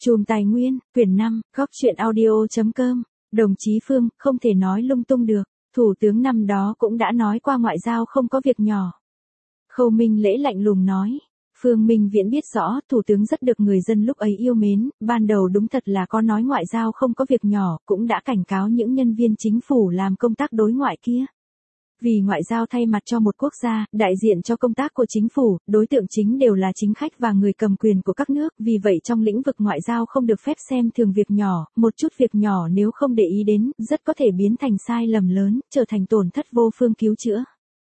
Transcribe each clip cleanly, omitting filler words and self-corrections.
Chùm Tài Nguyên, quyển 5, góc truyện audio.com. Đồng chí Phương, không thể nói lung tung được. Thủ tướng năm đó cũng đã nói qua ngoại giao không có việc nhỏ. Khâu Minh Lễ lạnh lùng nói. Phương Minh Viễn biết rõ, thủ tướng rất được người dân lúc ấy yêu mến, ban đầu đúng thật là có nói ngoại giao không có việc nhỏ, cũng đã cảnh cáo những nhân viên chính phủ làm công tác đối ngoại kia. Vì ngoại giao thay mặt cho một quốc gia, đại diện cho công tác của chính phủ, đối tượng chính đều là chính khách và người cầm quyền của các nước, vì vậy trong lĩnh vực ngoại giao không được phép xem thường việc nhỏ, một chút việc nhỏ nếu không để ý đến, rất có thể biến thành sai lầm lớn, trở thành tổn thất vô phương cứu chữa.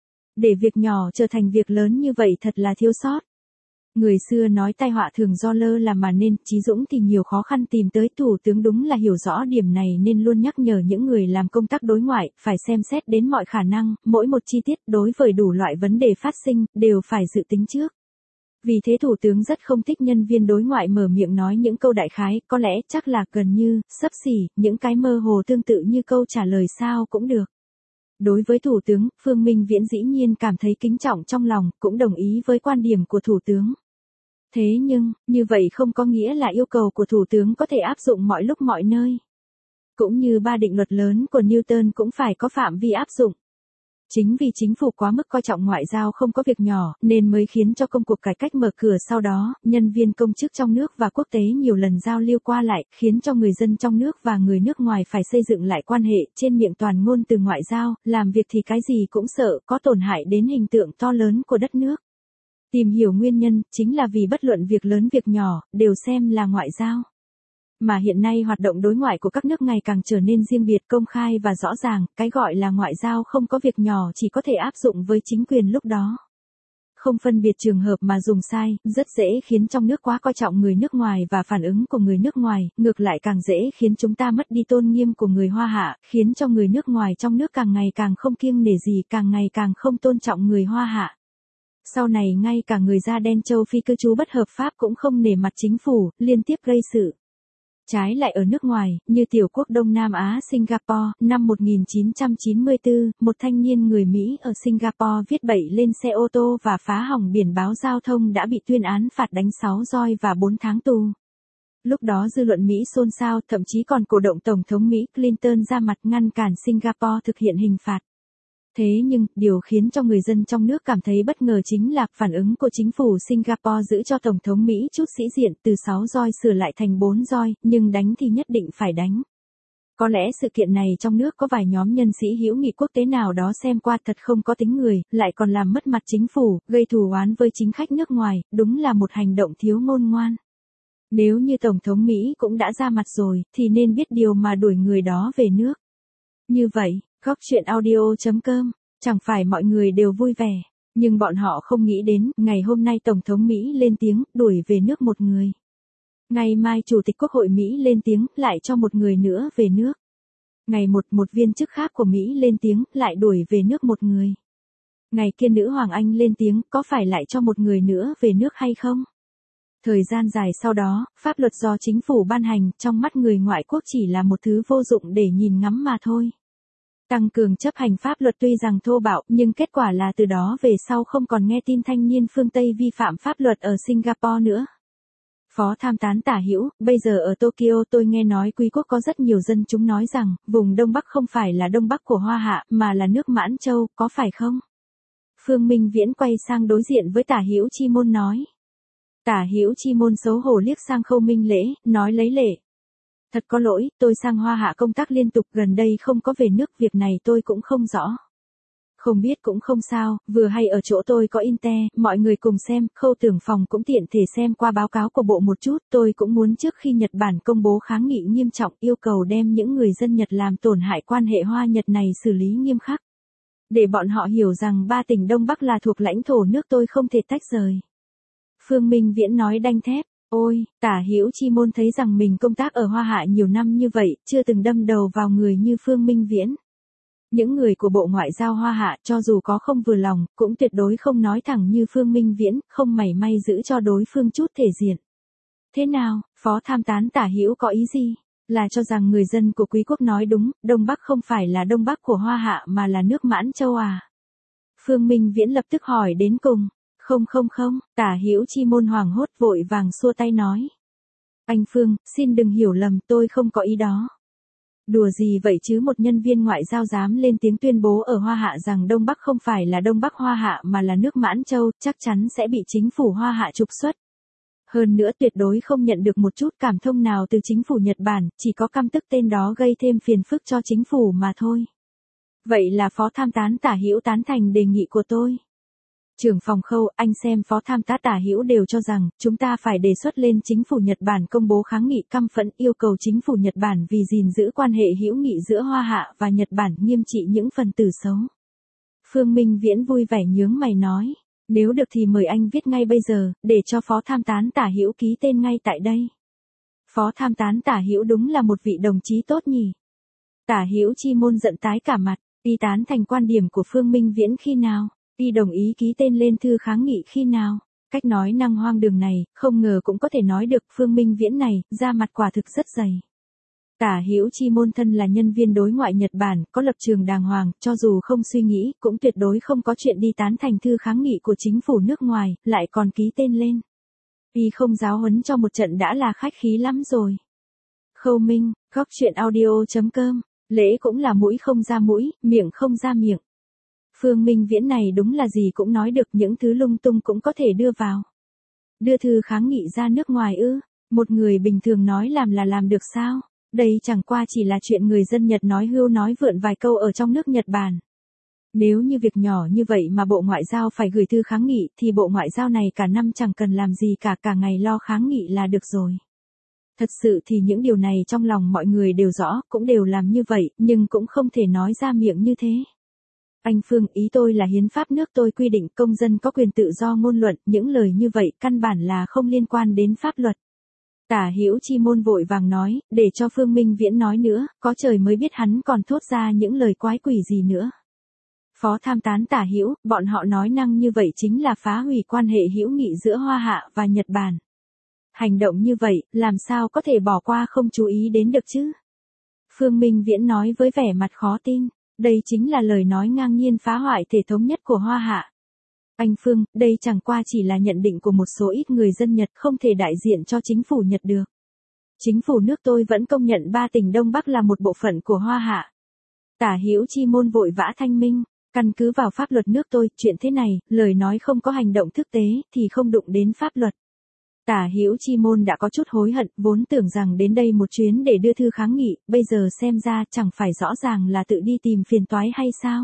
Để việc nhỏ trở thành việc lớn như vậy thật là thiếu sót. Người xưa nói tai họa thường do lơ là mà nên, Chí Dũng thì nhiều khó khăn tìm tới. Thủ tướng đúng là hiểu rõ điểm này nên luôn nhắc nhở những người làm công tác đối ngoại, phải xem xét đến mọi khả năng, mỗi một chi tiết đối với đủ loại vấn đề phát sinh, đều phải dự tính trước. Vì thế Thủ tướng rất không thích nhân viên đối ngoại mở miệng nói những câu đại khái, có lẽ, chắc là, gần như, xấp xỉ, những cái mơ hồ tương tự như câu trả lời sao cũng được. Đối với Thủ tướng, Phương Minh Viễn dĩ nhiên cảm thấy kính trọng trong lòng, cũng đồng ý với quan điểm của Thủ tướng. Thế nhưng, như vậy không có nghĩa là yêu cầu của Thủ tướng có thể áp dụng mọi lúc mọi nơi. Cũng như ba định luật lớn của Newton cũng phải có phạm vi áp dụng. Chính vì chính phủ quá mức coi trọng ngoại giao không có việc nhỏ, nên mới khiến cho công cuộc cải cách mở cửa sau đó, nhân viên công chức trong nước và quốc tế nhiều lần giao lưu qua lại, khiến cho người dân trong nước và người nước ngoài phải xây dựng lại quan hệ, trên miệng toàn ngôn từ ngoại giao, làm việc thì cái gì cũng sợ, có tổn hại đến hình tượng to lớn của đất nước. Tìm hiểu nguyên nhân, chính là vì bất luận việc lớn việc nhỏ, đều xem là ngoại giao. Mà hiện nay hoạt động đối ngoại của các nước ngày càng trở nên riêng biệt, công khai và rõ ràng, cái gọi là ngoại giao không có việc nhỏ chỉ có thể áp dụng với chính quyền lúc đó. Không phân biệt trường hợp mà dùng sai, rất dễ khiến trong nước quá coi trọng người nước ngoài và phản ứng của người nước ngoài, ngược lại càng dễ khiến chúng ta mất đi tôn nghiêm của người Hoa Hạ, khiến cho người nước ngoài trong nước càng ngày càng không kiêng nể gì, càng ngày càng không tôn trọng người Hoa Hạ. Sau này ngay cả người da đen châu Phi cư trú bất hợp pháp cũng không nể mặt chính phủ, liên tiếp gây sự. Trái lại ở nước ngoài, như tiểu quốc Đông Nam Á Singapore, năm 1994, một thanh niên người Mỹ ở Singapore viết bậy lên xe ô tô và phá hỏng biển báo giao thông đã bị tuyên án phạt đánh 6 roi và 4 tháng tù. Lúc đó dư luận Mỹ xôn xao, thậm chí còn cổ động Tổng thống Mỹ Clinton ra mặt ngăn cản Singapore thực hiện hình phạt. Thế nhưng, điều khiến cho người dân trong nước cảm thấy bất ngờ chính là phản ứng của chính phủ Singapore giữ cho Tổng thống Mỹ chút sĩ diện, từ 6 roi sửa lại thành 4 roi, nhưng đánh thì nhất định phải đánh. Có lẽ sự kiện này trong nước có vài nhóm nhân sĩ hữu nghị quốc tế nào đó xem qua thật không có tính người, lại còn làm mất mặt chính phủ, gây thù oán với chính khách nước ngoài, đúng là một hành động thiếu ngôn ngoan. Nếu như Tổng thống Mỹ cũng đã ra mặt rồi, thì nên biết điều mà đuổi người đó về nước. Như vậy, góc truyện audio.com, chẳng phải mọi người đều vui vẻ, nhưng bọn họ không nghĩ đến, ngày hôm nay Tổng thống Mỹ lên tiếng, đuổi về nước một người. Ngày mai Chủ tịch Quốc hội Mỹ lên tiếng, lại cho một người nữa về nước. Ngày một viên chức khác của Mỹ lên tiếng, lại đuổi về nước một người. Ngày kia nữ Hoàng Anh lên tiếng, có phải lại cho một người nữa về nước hay không? Thời gian dài sau đó, pháp luật do chính phủ ban hành, trong mắt người ngoại quốc chỉ là một thứ vô dụng để nhìn ngắm mà thôi. Tăng cường chấp hành pháp luật tuy rằng thô bạo, nhưng kết quả là từ đó về sau không còn nghe tin thanh niên phương Tây vi phạm pháp luật ở Singapore nữa. Phó tham tán Tả Hữu, bây giờ ở Tokyo tôi nghe nói quý quốc có rất nhiều dân chúng nói rằng, vùng Đông Bắc không phải là Đông Bắc của Hoa Hạ, mà là nước Mãn Châu, có phải không? Phương Minh Viễn quay sang đối diện với Tả Hữu Chi Môn nói. Tả Hữu Chi Môn xấu hổ liếc sang Khâu Minh Lễ, nói lấy lệ. Thật có lỗi, tôi sang Hoa Hạ công tác liên tục, gần đây không có về nước, việc này tôi cũng không rõ. Không biết cũng không sao, vừa hay ở chỗ tôi có Inte, mọi người cùng xem, Khâu trưởng phòng cũng tiện thể xem qua báo cáo của bộ một chút, tôi cũng muốn trước khi Nhật Bản công bố kháng nghị nghiêm trọng yêu cầu đem những người dân Nhật làm tổn hại quan hệ Hoa Nhật này xử lý nghiêm khắc. Để bọn họ hiểu rằng ba tỉnh Đông Bắc là thuộc lãnh thổ nước tôi không thể tách rời. Phương Minh Viễn nói đanh thép. Ôi, Tả Hữu Chi Môn thấy rằng mình công tác ở Hoa Hạ nhiều năm như vậy, chưa từng đâm đầu vào người như Phương Minh Viễn. Những người của Bộ Ngoại giao Hoa Hạ, cho dù có không vừa lòng, cũng tuyệt đối không nói thẳng như Phương Minh Viễn, không mảy may giữ cho đối phương chút thể diện. Thế nào, Phó tham tán Tả Hữu có ý gì? Là cho rằng người dân của quý quốc nói đúng, Đông Bắc không phải là Đông Bắc của Hoa Hạ mà là nước Mãn Châu à? Phương Minh Viễn lập tức hỏi đến cùng. Không, Tả Hữu Chi Môn hoảng hốt vội vàng xua tay nói. Anh Phương, xin đừng hiểu lầm, tôi không có ý đó. Đùa gì vậy chứ, một nhân viên ngoại giao dám lên tiếng tuyên bố ở Hoa Hạ rằng Đông Bắc không phải là Đông Bắc Hoa Hạ mà là nước Mãn Châu, chắc chắn sẽ bị chính phủ Hoa Hạ trục xuất. Hơn nữa tuyệt đối không nhận được một chút cảm thông nào từ chính phủ Nhật Bản, chỉ có căm tức tên đó gây thêm phiền phức cho chính phủ mà thôi. Vậy là Phó Tham tán Tả Hữu tán thành đề nghị của tôi. Trưởng phòng Khâu, anh xem Phó Tham tá Tả Hữu đều cho rằng, chúng ta phải đề xuất lên chính phủ Nhật Bản công bố kháng nghị căm phẫn, yêu cầu chính phủ Nhật Bản vì gìn giữ quan hệ hữu nghị giữa Hoa Hạ và Nhật Bản nghiêm trị những phần tử xấu. Phương Minh Viễn vui vẻ nhướng mày nói, nếu được thì mời anh viết ngay bây giờ, để cho Phó Tham tán Tả Hữu ký tên ngay tại đây. Phó Tham tán Tả Hữu đúng là một vị đồng chí tốt nhỉ. Tả Hữu Chi Môn giận tái cả mặt, y tán thành quan điểm của Phương Minh Viễn khi nào? Y đồng ý ký tên lên thư kháng nghị khi nào? Cách nói năng hoang đường này, không ngờ cũng có thể nói được. Phương Minh Viễn này, da mặt quả thực rất dày. Tả Hữu Chi Môn thân là nhân viên đối ngoại Nhật Bản, có lập trường đàng hoàng, cho dù không suy nghĩ, cũng tuyệt đối không có chuyện đi tán thành thư kháng nghị của chính phủ nước ngoài, lại còn ký tên lên. Y không giáo huấn cho một trận đã là khách khí lắm rồi. Khâu Minh, góc chuyện audio.com, lễ cũng là mũi không ra mũi, miệng không ra miệng. Phương Minh Viễn này đúng là gì cũng nói được, những thứ lung tung cũng có thể đưa vào. Đưa thư kháng nghị ra nước ngoài ư? Một người bình thường nói làm là làm được sao? Đây chẳng qua chỉ là chuyện người dân Nhật nói hưu nói vượn vài câu ở trong nước Nhật Bản. Nếu như việc nhỏ như vậy mà Bộ Ngoại giao phải gửi thư kháng nghị thì Bộ Ngoại giao này cả năm chẳng cần làm gì cả ngày lo kháng nghị là được rồi. Thật sự thì những điều này trong lòng mọi người đều rõ, cũng đều làm như vậy, nhưng cũng không thể nói ra miệng như thế. Anh Phương, ý tôi là hiến pháp nước tôi quy định công dân có quyền tự do ngôn luận, những lời như vậy căn bản là không liên quan đến pháp luật. Tả Hữu Chi Môn vội vàng nói, để cho Phương Minh Viễn nói nữa, có trời mới biết hắn còn thốt ra những lời quái quỷ gì nữa. Phó Tham tán Tả Hữu, bọn họ nói năng như vậy chính là phá hủy quan hệ hữu nghị giữa Hoa Hạ và Nhật Bản. Hành động như vậy, làm sao có thể bỏ qua không chú ý đến được chứ? Phương Minh Viễn nói với vẻ mặt khó tin. Đây chính là lời nói ngang nhiên phá hoại thể thống nhất của Hoa Hạ. Anh Phương, đây chẳng qua chỉ là nhận định của một số ít người dân Nhật, không thể đại diện cho chính phủ Nhật được. Chính phủ nước tôi vẫn công nhận 3 tỉnh Đông Bắc là một bộ phận của Hoa Hạ. Tả Hữu Chi Môn vội vã thanh minh, căn cứ vào pháp luật nước tôi, chuyện thế này, lời nói không có hành động thực tế thì không đụng đến pháp luật. Tả Hữu Chi Môn đã có chút hối hận, vốn tưởng rằng đến đây một chuyến để đưa thư kháng nghị, bây giờ xem ra chẳng phải rõ ràng là tự đi tìm phiền toái hay sao?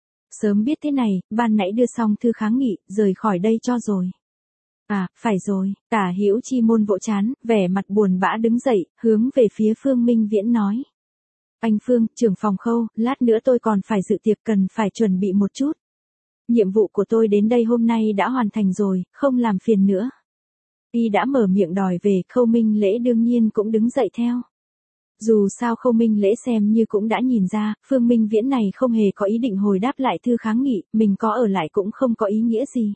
Sớm biết thế này, ban nãy đưa xong thư kháng nghị, rời khỏi đây cho rồi. À, phải rồi, Tả Hữu Chi Môn vỗ trán, vẻ mặt buồn bã đứng dậy, hướng về phía Phương Minh Viễn nói. Anh Phương, trưởng phòng Khâu, lát nữa tôi còn phải dự tiệc, cần phải chuẩn bị một chút. Nhiệm vụ của tôi đến đây hôm nay đã hoàn thành rồi, không làm phiền nữa. Y đã mở miệng đòi về, Khâu Minh Lễ đương nhiên cũng đứng dậy theo. Dù sao Khâu Minh Lễ xem như cũng đã nhìn ra, Phương Minh Viễn này không hề có ý định hồi đáp lại thư kháng nghị, mình có ở lại cũng không có ý nghĩa gì.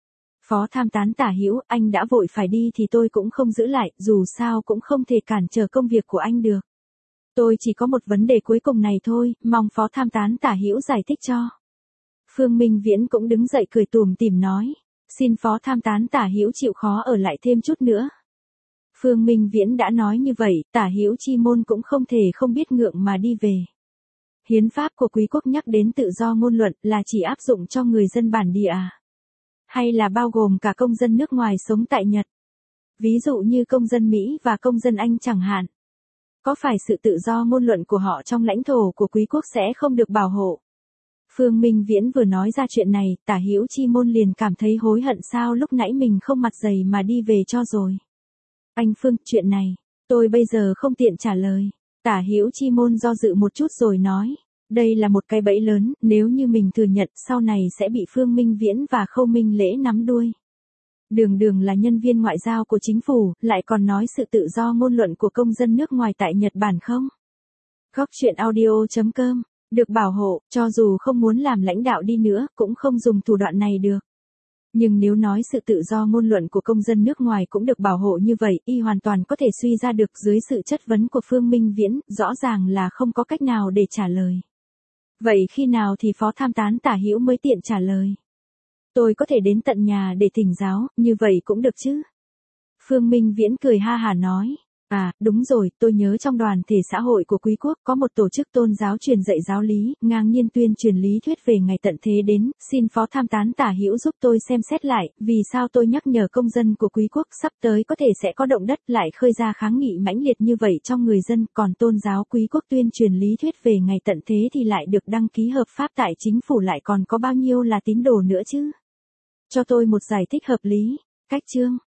Phó Tham tán Tả Hữu, anh đã vội phải đi thì tôi cũng không giữ lại, dù sao cũng không thể cản trở công việc của anh được. Tôi chỉ có một vấn đề cuối cùng này thôi, mong Phó Tham tán Tả Hữu giải thích cho. Phương Minh Viễn cũng đứng dậy cười tủm tỉm nói. Xin Phó Tham tán Tả Hữu chịu khó ở lại thêm chút nữa. Phương Minh Viễn đã nói như vậy, Tả Hữu Chi Môn cũng không thể không biết ngượng mà đi về. Hiến pháp của quý quốc nhắc đến tự do ngôn luận là chỉ áp dụng cho người dân bản địa à? Hay là bao gồm cả công dân nước ngoài sống tại Nhật? Ví dụ như công dân Mỹ và công dân Anh chẳng hạn. Có phải sự tự do ngôn luận của họ trong lãnh thổ của quý quốc sẽ không được bảo hộ? Phương Minh Viễn vừa nói ra chuyện này, Tả Hữu Chi Môn liền cảm thấy hối hận sao lúc nãy mình không mặt dày mà đi về cho rồi. Anh Phương, chuyện này, tôi bây giờ không tiện trả lời. Tả Hữu Chi Môn do dự một chút rồi nói, đây là một cái bẫy lớn, nếu như mình thừa nhận sau này sẽ bị Phương Minh Viễn và Khâu Minh Lễ nắm đuôi. Đường đường là nhân viên ngoại giao của chính phủ, lại còn nói sự tự do ngôn luận của công dân nước ngoài tại Nhật Bản không? Góc chuyện audio.com, được bảo hộ, cho dù không muốn làm lãnh đạo đi nữa, cũng không dùng thủ đoạn này được. Nhưng nếu nói sự tự do ngôn luận của công dân nước ngoài cũng được bảo hộ như vậy, y hoàn toàn có thể suy ra được dưới sự chất vấn của Phương Minh Viễn, rõ ràng là không có cách nào để trả lời. Vậy khi nào thì Phó Tham tán Tả Hữu mới tiện trả lời? Tôi có thể đến tận nhà để thỉnh giáo, như vậy cũng được chứ? Phương Minh Viễn cười ha hả nói. À, đúng rồi, tôi nhớ trong đoàn thể xã hội của quý quốc có một tổ chức tôn giáo truyền dạy giáo lý, ngang nhiên tuyên truyền lý thuyết về ngày tận thế đến, xin phó tham tán Tả Hữu giúp tôi xem xét lại, vì sao tôi nhắc nhở công dân của quý quốc sắp tới có thể sẽ có động đất lại khơi ra kháng nghị mãnh liệt như vậy trong người dân, còn tôn giáo quý quốc tuyên truyền lý thuyết về ngày tận thế thì lại được đăng ký hợp pháp tại chính phủ, lại còn có bao nhiêu là tín đồ nữa chứ? Cho tôi một giải thích hợp lý. Cách chương